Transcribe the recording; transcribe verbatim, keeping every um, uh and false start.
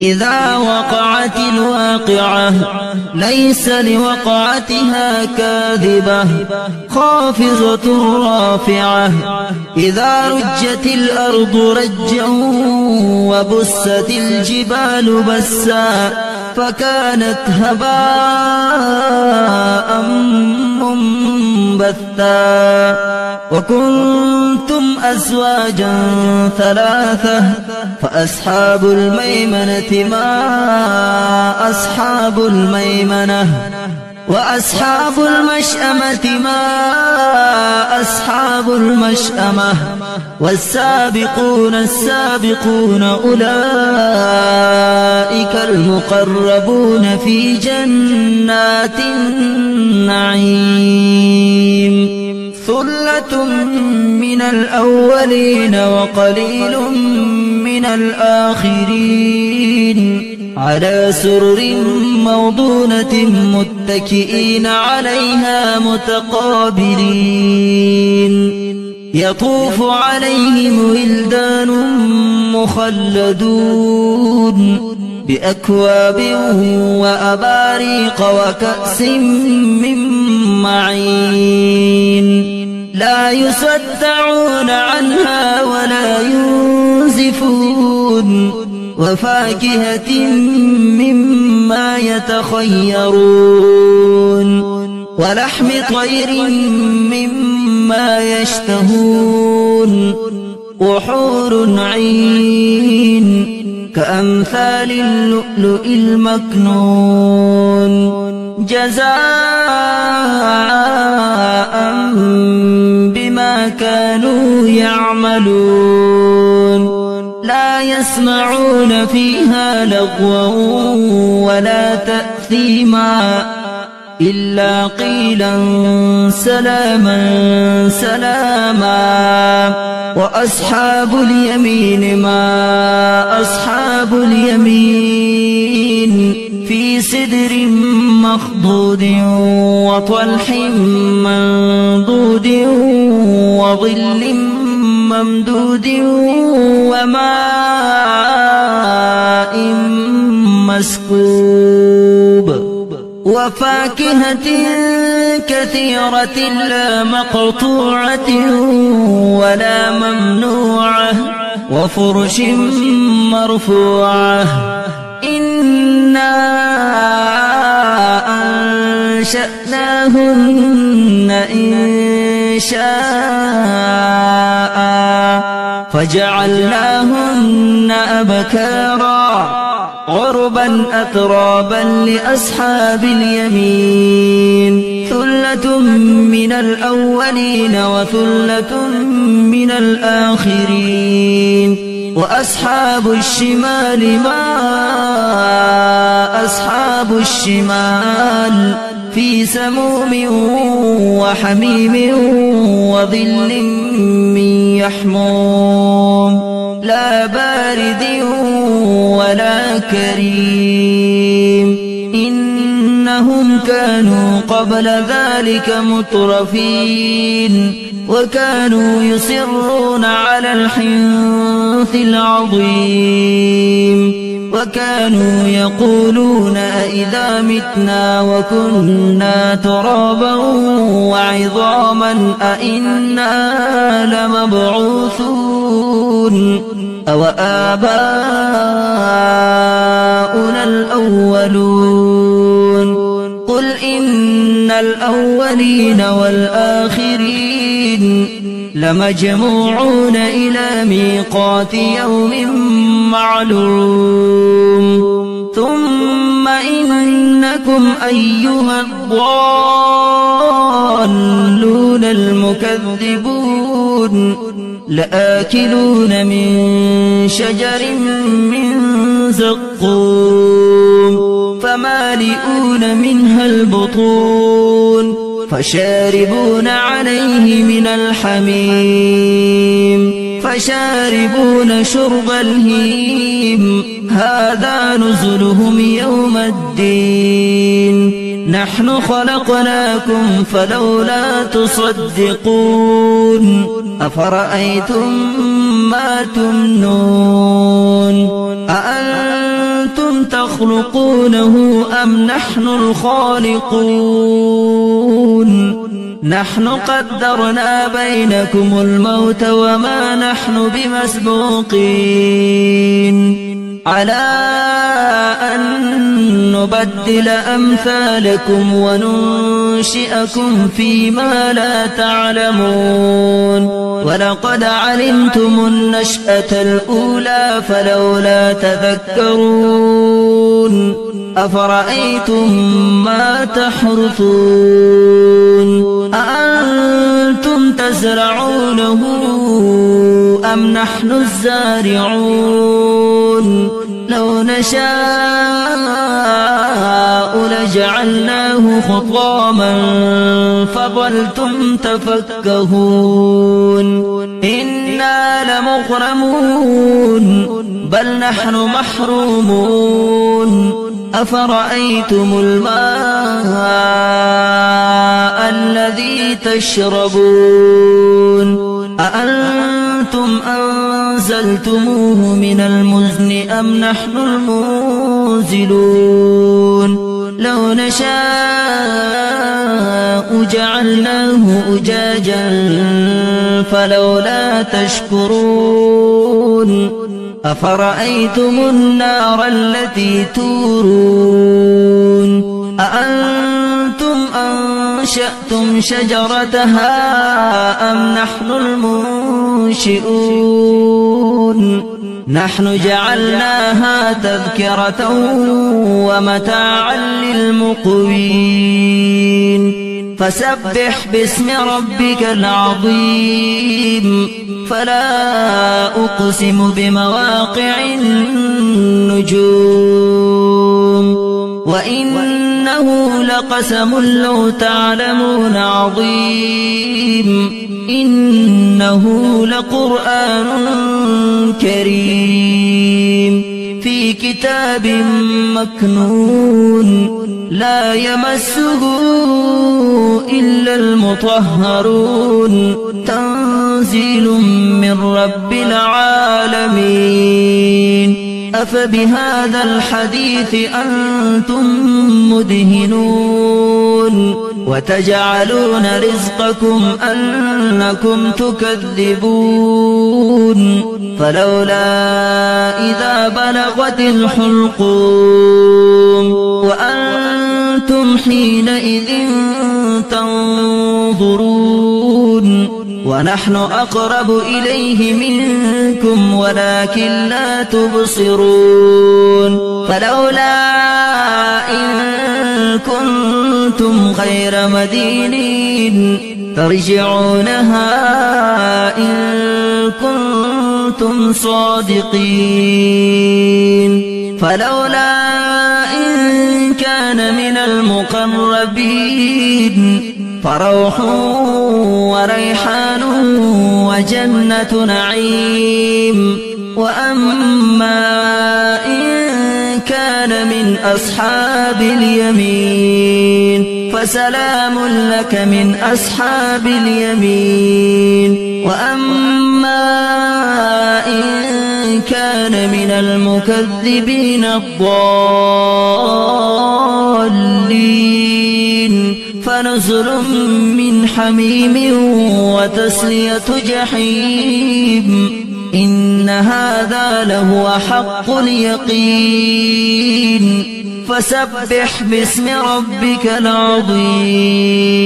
إذا وقعت الواقعة ليس لوقعتها كاذبة خافضة رافعة. إذا رجت الأرض رجا وبست الجبال بسا فكانت هباء منبثا. وكنتم أزواجا ثلاثة فأصحاب الميمنة ما أصحاب الميمنة وأصحاب المشأمة ما أصحاب المشأمة. والسابقون السابقون أولئك المقربون في جنات النعيم. ثلة من الأولين وقليل من الآخرين على سرر موضونة متكئين عليها متقابلين. يطوف عليهم ولدان مخلدون بأكواب وأباريق وكأس من معين لا يصدعون عنها ولا ينزفون. وفاكهة مما يتخيرون ولحم طير مما يشتهون. وحور عين كأمثال اللؤلؤ المكنون جزاء بما كانوا يعملون. لا يسمعون فيها لغوا ولا تأثيما إلا قيلا سلاما سلاما. وأصحاب اليمين ما أصحاب اليمين في سدر مخضود وطلح منضود وظل ممدود وماء مسكوب. وفاكهة كثيرة لا مقطوعة ولا ممنوعة وفرش مرفوعة. إنا أنشأناهن إنشاء فجعلناهن أبكارا عربا أترابا لأصحاب اليمين. ثلة من الأولين وثلة من الآخرين. وأصحاب الشمال ما أصحاب الشمال في سموم وحميم وظل من يحموم لا بارد ولا كريم. إنهم كانوا قبل ذلك مترفين وكانوا يصرون على الحنث العظيم. وكانوا يقولون أئذا متنا وكنا ترابا وعظاما أئنا لمبعوثون أو آباؤنا الأولون. قل إن الأولين والآخرين لمجموعون إلى ميقات يوم معلوم. ثم إنكم أيها الضالون المكذبون لآكلون من شجر من زقوم فمالئون منها البطون فشاربون عليه من الحميم فشاربون شرب الهيم. هذا نزلهم يوم الدين. نحن خلقناكم فلولا تصدقون. أفرأيتم ما تمنون أأنتم تخلقونه أم نحن الخالقون نحن قدرنا بينكم الموت وما نحن بمسبوقين على أن نبدل أمثالكم وننشئكم فيما لا تعلمون ولقد علمتم النشأة الأولى فلولا تذكرون أفرأيتم ما تحرثون أأنتم تزرعونه أم نحن الزارعون لو نشاء لجعلناه خطاما فظلتم تفكهون إنا لمغرمون بل نحن محرومون أفرأيتم الماء الذي تشربون أأنتم أنزلتموه من المزن أم نحن المنزلون لو نشاء جعلناه أجاجا فلولا تشكرون أفرأيتم النار التي تورون أأنتم أنشأتم شجرتها أم نحن المنشئون نحن جعلناها تذكرة ومتاعا للمقوين فسبح باسم ربك العظيم فلا أقسم بمواقع النجوم وإنه لقسم لو تعلمون عظيم إنه لقرآن كريم في كتاب مكنون لا يمسه إلا المطهرون تنزيل من رب العالمين أفبهذا الحديث أنتم مدهنون وتجعلون رزقكم أنكم تكذبون فلولا إذا بلغت الحلقوم وأنتم حينئذ تنظرون ونحن أقرب إليه منكم ولكن لا تبصرون فلولا إن كنتم غير مدينين ترجعونها إن كنتم صادقين فلولا إن كان من المقربين فروح وريحان وجنة نعيم وأما إن كان من أصحاب اليمين فسلام لك من أصحاب اليمين وأما إن كان من المكذبين الضالين فنزل من حميم وتسلية جحيم إن هذا لهو حق اليقين فسبح باسم ربك العظيم